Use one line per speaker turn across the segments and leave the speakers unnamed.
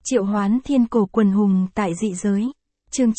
Triệu hoán thiên cổ quần hùng tại dị giới. Chương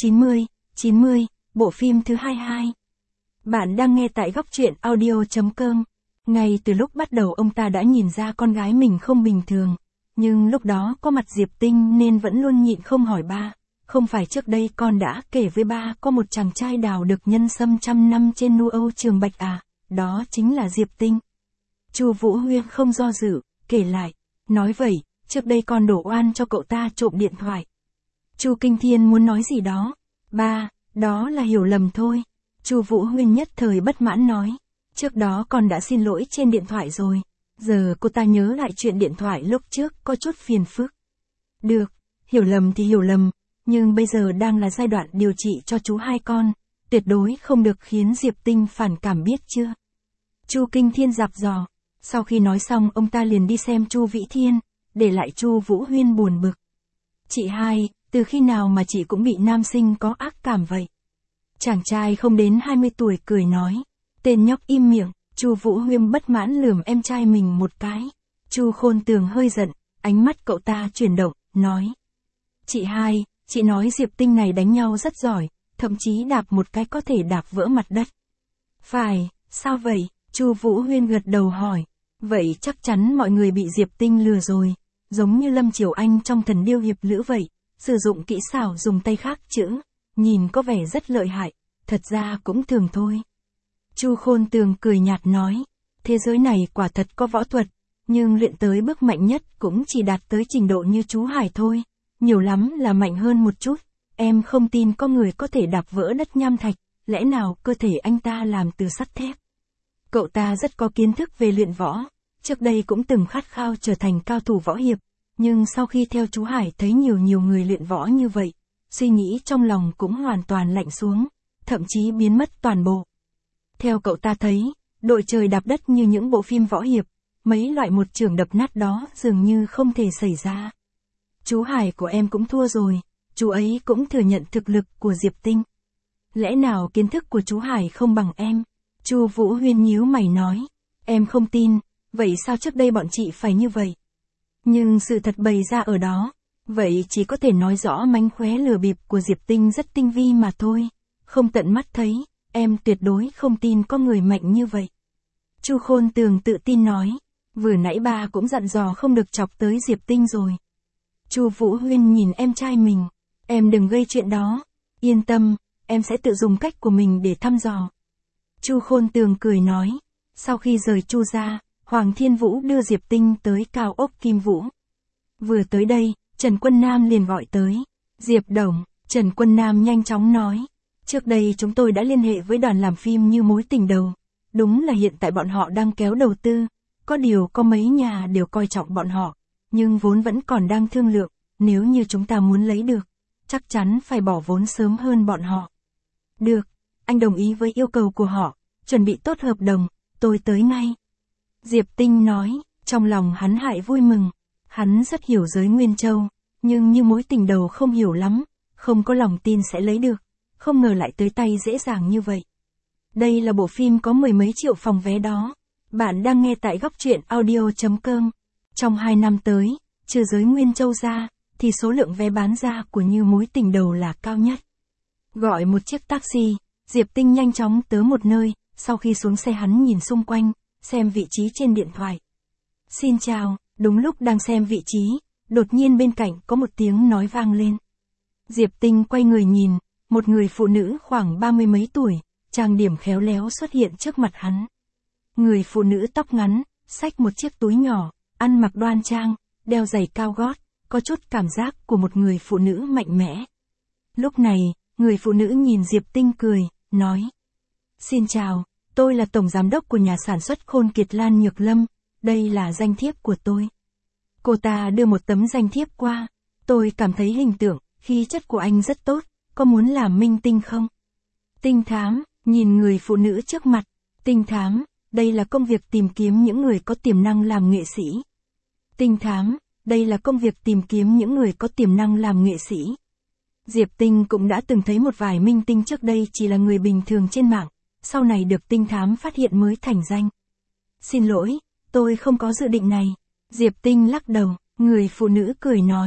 90, bộ phim thứ 22. Bạn đang nghe tại góc truyện audio.com. Ngay từ lúc bắt đầu ông ta đã nhìn ra con gái mình không bình thường. Nhưng lúc đó có mặt Diệp Tinh nên vẫn luôn nhịn không hỏi ba. Không phải trước đây con đã kể với ba có một chàng trai đào được nhân sâm 100 năm trên Nu Âu Trường Bạch à, đó chính là Diệp Tinh. Chu Vũ Huyên không do dự, kể lại. Nói vậy, trước đây con đổ oan cho cậu ta trộm điện thoại. Chu Kinh Thiên muốn nói gì đó. Ba, đó là hiểu lầm thôi. Chu Vũ Huyên nhất thời bất mãn nói. Trước đó con đã xin lỗi trên điện thoại rồi. Giờ cô ta nhớ lại chuyện điện thoại lúc trước có chút phiền phức. Được, hiểu lầm thì hiểu lầm. Nhưng bây giờ đang là giai đoạn điều trị cho chú hai con. Tuyệt đối không được khiến Diệp Tinh phản cảm biết chưa. Chu Kinh Thiên dặn dò. Sau khi nói xong ông ta liền đi xem Chu Vĩ Thiên. Để lại Chu Vũ Huyên buồn bực. Chị hai, từ khi nào mà chị cũng bị nam sinh có ác cảm vậy? Chàng trai không đến 20 tuổi cười nói. Tên nhóc im miệng. Chu Vũ Huyên bất mãn lườm em trai mình một cái. Chu Khôn Tường hơi giận, ánh mắt cậu ta chuyển động, nói. Chị hai, chị nói Diệp Tinh này đánh nhau rất giỏi, thậm chí đạp một cái có thể đạp vỡ mặt đất. Phải, sao vậy? Chu Vũ Huyên gật đầu hỏi. Vậy chắc chắn mọi người bị Diệp Tinh lừa rồi, giống như Lâm Triều Anh trong Thần Điêu Hiệp Lữ vậy, sử dụng kỹ xảo dùng tay khác chữ, nhìn có vẻ rất lợi hại, thật ra cũng thường thôi. Chu Khôn Tường cười nhạt nói, thế giới này quả thật có võ thuật, nhưng luyện tới bước mạnh nhất cũng chỉ đạt tới trình độ như chú Hải thôi, nhiều lắm là mạnh hơn một chút, em không tin có người có thể đạp vỡ đất nham thạch, lẽ nào cơ thể anh ta làm từ sắt thép. Cậu ta rất có kiến thức về luyện võ, trước đây cũng từng khát khao trở thành cao thủ võ hiệp, nhưng sau khi theo chú Hải thấy nhiều người luyện võ như vậy, suy nghĩ trong lòng cũng hoàn toàn lạnh xuống, thậm chí biến mất toàn bộ. Theo cậu ta thấy, đội trời đạp đất như những bộ phim võ hiệp, mấy loại một chưởng đập nát đó dường như không thể xảy ra. Chú Hải của em cũng thua rồi, chú ấy cũng thừa nhận thực lực của Diệp Tinh. Lẽ nào kiến thức của chú Hải không bằng em? Chu Vũ Huyên nhíu mày nói, em không tin, vậy sao trước đây bọn chị phải như vậy? Nhưng sự thật bày ra ở đó, vậy chỉ có thể nói rõ mánh khóe lừa bịp của Diệp Tinh rất tinh vi mà thôi, không tận mắt thấy, em tuyệt đối không tin có người mạnh như vậy. Chu Khôn Tường tự tin nói, vừa nãy ba cũng dặn dò không được chọc tới Diệp Tinh rồi. Chu Vũ Huyên nhìn em trai mình, em đừng gây chuyện đó, yên tâm, em sẽ tự dùng cách của mình để thăm dò. Chu Khôn Tường cười nói, sau khi rời Chu ra, Hoàng Thiên Vũ đưa Diệp Tinh tới cao ốc Kim Vũ. Vừa tới đây, Trần Quân Nam liền gọi tới. Diệp Đồng, Trần Quân Nam nhanh chóng nói. Trước đây chúng tôi đã liên hệ với đoàn làm phim Như Mối Tình Đầu. Đúng là hiện tại bọn họ đang kéo đầu tư. Có điều có mấy nhà đều coi trọng bọn họ. Nhưng vốn vẫn còn đang thương lượng. Nếu như chúng ta muốn lấy được, chắc chắn phải bỏ vốn sớm hơn bọn họ. Được, anh đồng ý với yêu cầu của họ. Chuẩn bị tốt hợp đồng, tôi tới ngay. Diệp Tinh nói, trong lòng hắn hại vui mừng. Hắn rất hiểu giới Nguyên Châu, nhưng Như Mối Tình Đầu không hiểu lắm, không có lòng tin sẽ lấy được, không ngờ lại tới tay dễ dàng như vậy. Đây là bộ phim có mười mấy triệu phòng vé đó. Bạn đang nghe tại góc truyện audio.com. Trong 2 năm tới, trừ giới Nguyên Châu ra, thì số lượng vé bán ra của Như Mối Tình Đầu là cao nhất. Gọi một chiếc taxi, Diệp Tinh nhanh chóng tới một nơi, sau khi xuống xe hắn nhìn xung quanh, xem vị trí trên điện thoại. Xin chào, đúng lúc đang xem vị trí, đột nhiên bên cạnh có một tiếng nói vang lên. Diệp Tinh quay người nhìn, một người phụ nữ khoảng 30 mấy tuổi, trang điểm khéo léo xuất hiện trước mặt hắn. Người phụ nữ tóc ngắn, xách một chiếc túi nhỏ, ăn mặc đoan trang, đeo giày cao gót, có chút cảm giác của một người phụ nữ mạnh mẽ. Lúc này, người phụ nữ nhìn Diệp Tinh cười, nói. Xin chào, tôi là tổng giám đốc của nhà sản xuất Khôn Kiệt Lan Nhược Lâm, đây là danh thiếp của tôi. Cô ta đưa một tấm danh thiếp qua, tôi cảm thấy hình tượng, khí chất của anh rất tốt, có muốn làm minh tinh không? Tinh thám, nhìn người phụ nữ trước mặt, tinh thám, đây là công việc tìm kiếm những người có tiềm năng làm nghệ sĩ. Tinh thám, đây là công việc tìm kiếm những người có tiềm năng làm nghệ sĩ. Diệp Tinh cũng đã từng thấy một vài minh tinh trước đây chỉ là người bình thường trên mạng, sau này được tinh thám phát hiện mới thành danh. Xin lỗi, tôi không có dự định này. Diệp Tinh lắc đầu, người phụ nữ cười nói.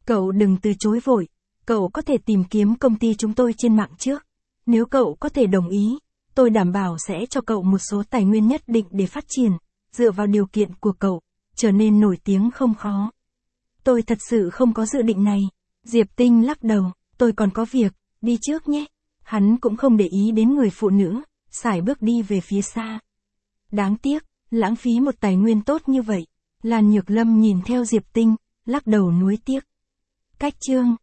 Cậu đừng từ chối vội, cậu có thể tìm kiếm công ty chúng tôi trên mạng trước. Nếu cậu có thể đồng ý, tôi đảm bảo sẽ cho cậu một số tài nguyên nhất định để phát triển, dựa vào điều kiện của cậu, trở nên nổi tiếng không khó. Tôi thật sự không có dự định này. Diệp Tinh lắc đầu, tôi còn có việc, đi trước nhé. Hắn cũng không để ý đến người phụ nữ, sải bước đi về phía xa. Đáng tiếc, lãng phí một tài nguyên tốt như vậy. Lan Nhược Lâm nhìn theo Diệp Tinh, lắc đầu nuối tiếc. Cách chương